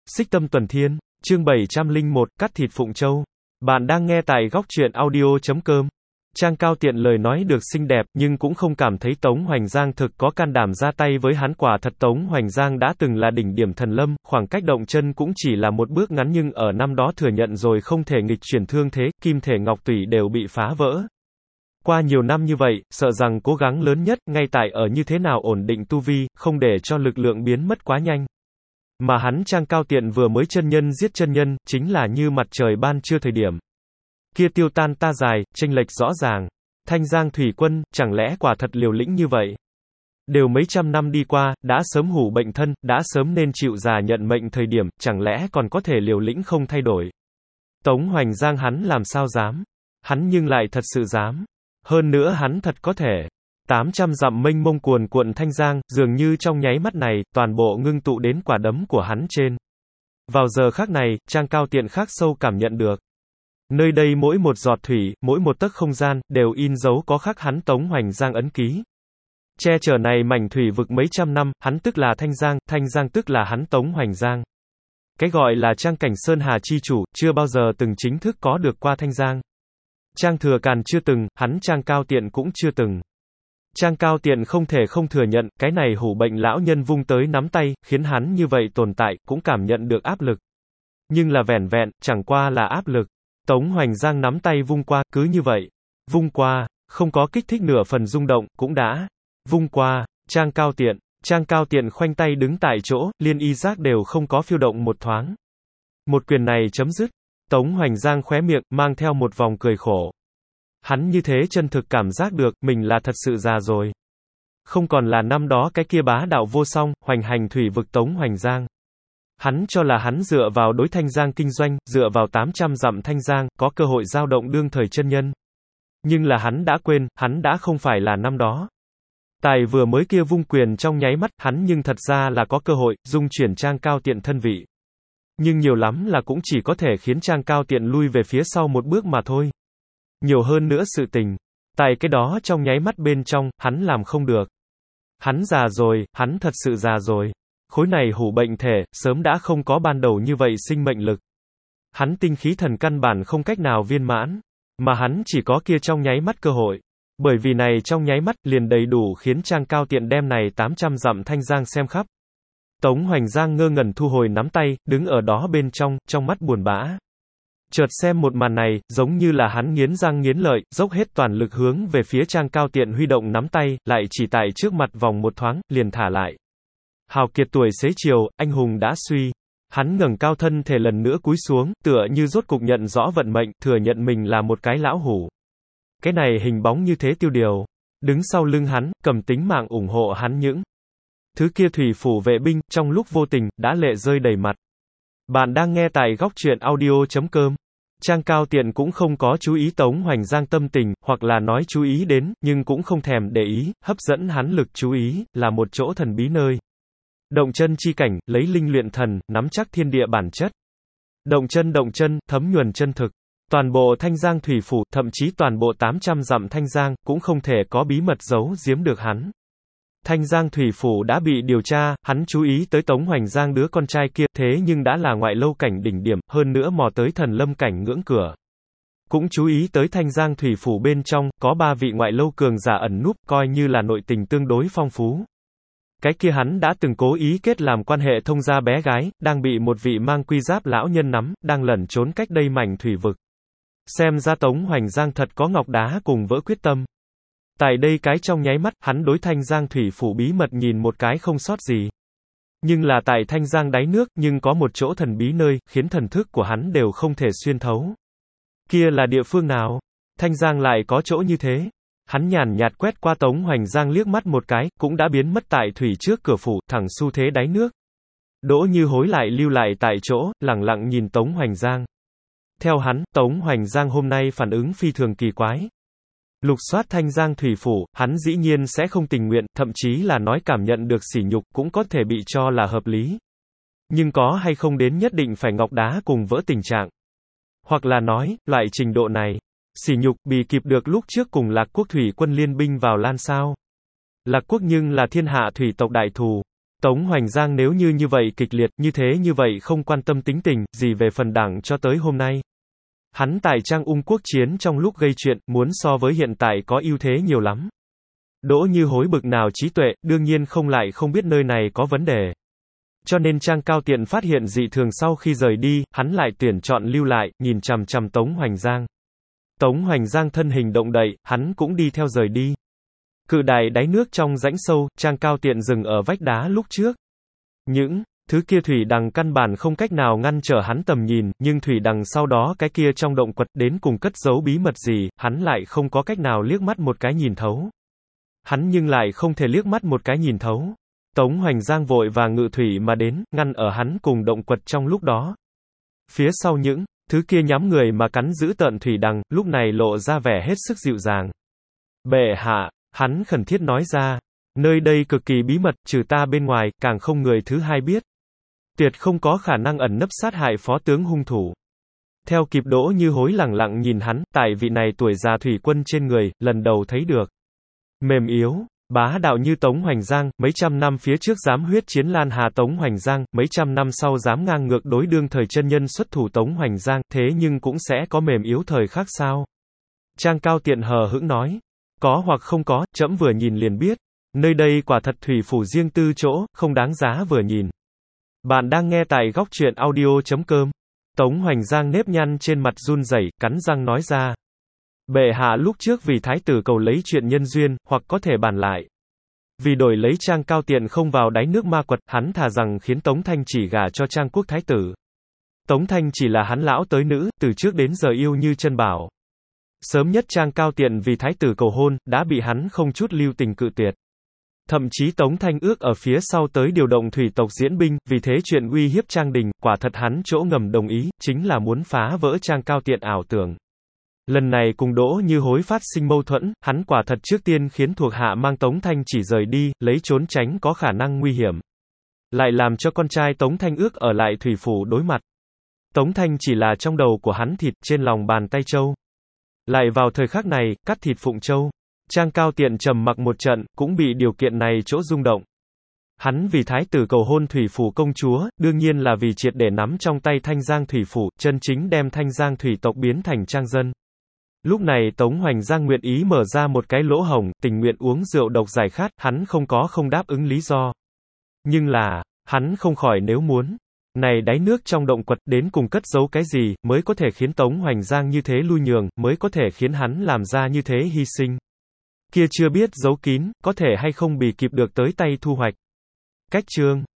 Xích Tâm Tuần Thiên, chương 701, cắt thịt Phụng Châu. Bạn đang nghe tại góc truyện audio.com. Trang Cao Tiện lời nói được xinh đẹp, nhưng cũng không cảm thấy Tống Hoành Giang thực có can đảm ra tay với hắn. Quả thật Tống Hoành Giang đã từng là đỉnh điểm thần lâm, khoảng cách động chân cũng chỉ là một bước ngắn, nhưng ở năm đó thừa nhận rồi không thể nghịch chuyển thương thế, kim thể ngọc tủy đều bị phá vỡ. Qua nhiều năm như vậy, sợ rằng cố gắng lớn nhất, ngay tại ở như thế nào ổn định tu vi, không để cho lực lượng biến mất quá nhanh. Mà hắn Trang Cao Tiện vừa mới chân nhân giết chân nhân, chính là như mặt trời ban trưa thời điểm. Kia tiêu tan ta dài, chênh lệch rõ ràng. Thanh Giang Thủy Quân, chẳng lẽ quả thật liều lĩnh như vậy? Đều mấy trăm năm đi qua, đã sớm hủ bệnh thân, đã sớm nên chịu già nhận mệnh thời điểm, chẳng lẽ còn có thể liều lĩnh không thay đổi? Tống Hoành Giang hắn làm sao dám? Hắn nhưng lại thật sự dám. Hơn nữa hắn thật có thể. 800 dặm mênh mông cuồn cuộn Thanh Giang, dường như trong nháy mắt này, toàn bộ ngưng tụ đến quả đấm của hắn trên. Vào giờ khắc này, Trang Cao Tiện khắc sâu cảm nhận được. Nơi đây mỗi một giọt thủy, mỗi một tấc không gian, đều in dấu có khắc hắn Tống Hoành Giang ấn ký. Che chở này mảnh thủy vực mấy trăm năm, hắn tức là Thanh Giang tức là hắn Tống Hoành Giang. Cái gọi là Trang Cảnh Sơn Hà chi chủ, chưa bao giờ từng chính thức có được qua Thanh Giang. Trang Thừa Càn chưa từng, hắn Trang Cao Tiện cũng chưa từng. Trang Cao Tiện không thể không thừa nhận, cái này hủ bệnh lão nhân vung tới nắm tay, khiến hắn như vậy tồn tại, cũng cảm nhận được áp lực. Nhưng là vẻn vẹn, chẳng qua là áp lực. Tống Hoành Giang nắm tay vung qua, cứ như vậy. Vung qua, không có kích thích nửa phần rung động, cũng đã. Vung qua, Trang Cao Tiện khoanh tay đứng tại chỗ, liên y giác đều không có phiêu động một thoáng. Một quyền này chấm dứt. Tống Hoành Giang khóe miệng, mang theo một vòng cười khổ. Hắn như thế chân thực cảm giác được, mình là thật sự già rồi. Không còn là năm đó cái kia bá đạo vô song, hoành hành thủy vực Tống Hoành Giang. Hắn cho là hắn dựa vào đối Thanh Giang kinh doanh, dựa vào 800 dặm Thanh Giang, có cơ hội giao động đương thời chân nhân. Nhưng là hắn đã quên, hắn đã không phải là năm đó. Tài vừa mới kia vung quyền trong nháy mắt, hắn nhưng thật ra là có cơ hội, dung chuyển Trang Cao Tiện thân vị. Nhưng nhiều lắm là cũng chỉ có thể khiến Trang Cao Tiện lui về phía sau một bước mà thôi. Nhiều hơn nữa sự tình. Tại cái đó trong nháy mắt bên trong, hắn làm không được. Hắn già rồi, hắn thật sự già rồi. Khối này hủ bệnh thể, sớm đã không có ban đầu như vậy sinh mệnh lực. Hắn tinh khí thần căn bản không cách nào viên mãn. Mà hắn chỉ có kia trong nháy mắt cơ hội. Bởi vì này trong nháy mắt, liền đầy đủ khiến Trang Cao Tiện đem này 800 dặm Thanh Giang xem khắp. Tống Hoành Giang ngơ ngẩn thu hồi nắm tay, đứng ở đó bên trong mắt buồn bã. Chợt xem một màn này, giống như là hắn nghiến răng nghiến lợi, dốc hết toàn lực hướng về phía Trang Cao Tiện huy động nắm tay, lại chỉ tại trước mặt vòng một thoáng, liền thả lại. Hào kiệt tuổi xế chiều, anh hùng đã suy. Hắn ngẩng cao thân thể lần nữa cúi xuống, tựa như rốt cục nhận rõ vận mệnh, thừa nhận mình là một cái lão hủ. Cái này hình bóng như thế tiêu điều. Đứng sau lưng hắn, cầm tính mạng ủng hộ hắn những thứ kia thủy phủ vệ binh, trong lúc vô tình, đã lệ rơi đầy mặt. Bạn đang nghe tại góc truyện audio.com. Trang Cao Tiện cũng không có chú ý Tống Hoành Giang tâm tình, hoặc là nói chú ý đến, nhưng cũng không thèm để ý, hấp dẫn hắn lực chú ý, là một chỗ thần bí nơi. Động chân chi cảnh, lấy linh luyện thần, nắm chắc thiên địa bản chất. Động chân, thấm nhuần chân thực. Toàn bộ Thanh Giang thủy phủ, thậm chí toàn bộ 800 dặm Thanh Giang, cũng không thể có bí mật giấu giếm được hắn. Thanh Giang thủy phủ đã bị điều tra, hắn chú ý tới Tống Hoành Giang đứa con trai kia, thế nhưng đã là ngoại lâu cảnh đỉnh điểm, hơn nữa mò tới thần lâm cảnh ngưỡng cửa. Cũng chú ý tới Thanh Giang thủy phủ bên trong, có 3 vị ngoại lâu cường giả ẩn núp, coi như là nội tình tương đối phong phú. Cái kia hắn đã từng cố ý kết làm quan hệ thông gia bé gái, đang bị một vị mang quy giáp lão nhân nắm, đang lẩn trốn cách đây mảnh thủy vực. Xem ra Tống Hoành Giang thật có ngọc đá cùng vỡ quyết tâm. Tại đây cái trong nháy mắt, hắn đối Thanh Giang thủy phủ bí mật nhìn một cái không sót gì. Nhưng là tại Thanh Giang đáy nước, nhưng có một chỗ thần bí nơi, khiến thần thức của hắn đều không thể xuyên thấu. Kia là địa phương nào? Thanh Giang lại có chỗ như thế. Hắn nhàn nhạt quét qua Tống Hoành Giang liếc mắt một cái, cũng đã biến mất tại thủy trước cửa phủ, thẳng xu thế đáy nước. Đỗ Như Hối lại lưu lại tại chỗ, lẳng lặng nhìn Tống Hoành Giang. Theo hắn, Tống Hoành Giang hôm nay phản ứng phi thường kỳ quái. Lục soát Thanh Giang thủy phủ, hắn dĩ nhiên sẽ không tình nguyện, thậm chí là nói cảm nhận được sỉ nhục, cũng có thể bị cho là hợp lý. Nhưng có hay không đến nhất định phải ngọc đá cùng vỡ tình trạng. Hoặc là nói, loại trình độ này, sỉ nhục, bì kịp được lúc trước cùng Lạc Quốc thủy quân liên binh vào Lan sao. Lạc Quốc nhưng là thiên hạ thủy tộc đại thù. Tống Hoành Giang nếu như vậy kịch liệt, như vậy không quan tâm tính tình, gì về phần đảng cho tới hôm nay. Hắn tại Trang Ung quốc chiến trong lúc gây chuyện, muốn so với hiện tại có ưu thế nhiều lắm. Đỗ Như Hối bực nào trí tuệ, đương nhiên không biết nơi này có vấn đề. Cho nên Trang Cao Tiện phát hiện dị thường sau khi rời đi, hắn lại tuyển chọn lưu lại, nhìn chằm chằm Tống Hoành Giang. Tống Hoành Giang thân hình động đậy, hắn cũng đi theo rời đi. Cự đài đáy nước trong rãnh sâu, Trang Cao Tiện dừng ở vách đá lúc trước. Những thứ kia thủy đằng căn bản không cách nào ngăn trở hắn tầm nhìn, nhưng thủy đằng sau đó cái kia trong động quật đến cùng cất giấu bí mật gì, hắn lại không có cách nào liếc mắt một cái nhìn thấu. Hắn nhưng lại không thể liếc mắt một cái nhìn thấu. Tống Hoành Giang vội vàng ngự thủy mà đến, ngăn ở hắn cùng động quật trong lúc đó. Phía sau những thứ kia nhắm người mà cắn giữ tợn thủy đằng, lúc này lộ ra vẻ hết sức dịu dàng. Bệ hạ, hắn khẩn thiết nói ra, nơi đây cực kỳ bí mật, trừ ta bên ngoài, càng không người thứ hai biết. Tuyệt không có khả năng ẩn nấp sát hại phó tướng hung thủ. Theo kịp Đỗ Như Hối lẳng lặng nhìn hắn, tại vị này tuổi già thủy quân trên người, lần đầu thấy được. Mềm yếu, bá đạo như Tống Hoành Giang, mấy trăm năm phía trước dám huyết chiến Lan Hà Tống Hoành Giang, mấy trăm năm sau dám ngang ngược đối đương thời chân nhân xuất thủ Tống Hoành Giang, thế nhưng cũng sẽ có mềm yếu thời khác sao? Trang Cao Tiện hờ hững nói, có hoặc không có, trẫm vừa nhìn liền biết. Nơi đây quả thật thủy phủ riêng tư chỗ, không đáng giá vừa nhìn. Bạn đang nghe tại góc truyện audio.com. Tống Hoành Giang nếp nhăn trên mặt run rẩy, cắn răng nói ra. Bệ hạ lúc trước vì thái tử cầu lấy chuyện nhân duyên, hoặc có thể bàn lại. Vì đổi lấy Trang Cao Tiện không vào đáy nước ma quật, hắn thà rằng khiến Tống Thanh chỉ gả cho Trang quốc thái tử. Tống Thanh chỉ là hắn lão tới nữ, từ trước đến giờ yêu như chân bảo. Sớm nhất Trang Cao Tiện vì thái tử cầu hôn, đã bị hắn không chút lưu tình cự tuyệt. Thậm chí Tống Thanh ước ở phía sau tới điều động thủy tộc diễn binh, vì thế chuyện uy hiếp Trang Đình, quả thật hắn chỗ ngầm đồng ý, chính là muốn phá vỡ Trang Cao Tiện ảo tưởng. Lần này cùng Đỗ Như Hối phát sinh mâu thuẫn, hắn quả thật trước tiên khiến thuộc hạ mang Tống Thanh chỉ rời đi, lấy trốn tránh có khả năng nguy hiểm. Lại làm cho con trai Tống Thanh ước ở lại thủy phủ đối mặt. Tống Thanh chỉ là trong đầu của hắn thịt, trên lòng bàn tay châu. Lại vào thời khắc này, cắt thịt Phụng Châu. Trang Cao Tiện trầm mặc một trận, cũng bị điều kiện này chỗ rung động. Hắn vì thái tử cầu hôn thủy phủ công chúa, đương nhiên là vì triệt để nắm trong tay Thanh Giang thủy phủ, chân chính đem Thanh Giang thủy tộc biến thành trang dân. Lúc này Tống Hoành Giang nguyện ý mở ra một cái lỗ hổng, tình nguyện uống rượu độc giải khát, hắn không đáp ứng lý do. Nhưng là, hắn không khỏi nếu muốn. Này đáy nước trong động quật đến cùng cất giấu cái gì, mới có thể khiến Tống Hoành Giang như thế lui nhường, mới có thể khiến hắn làm ra như thế hy sinh. Kia chưa biết giấu kín, có thể hay không bị kịp được tới tay thu hoạch. Cách chương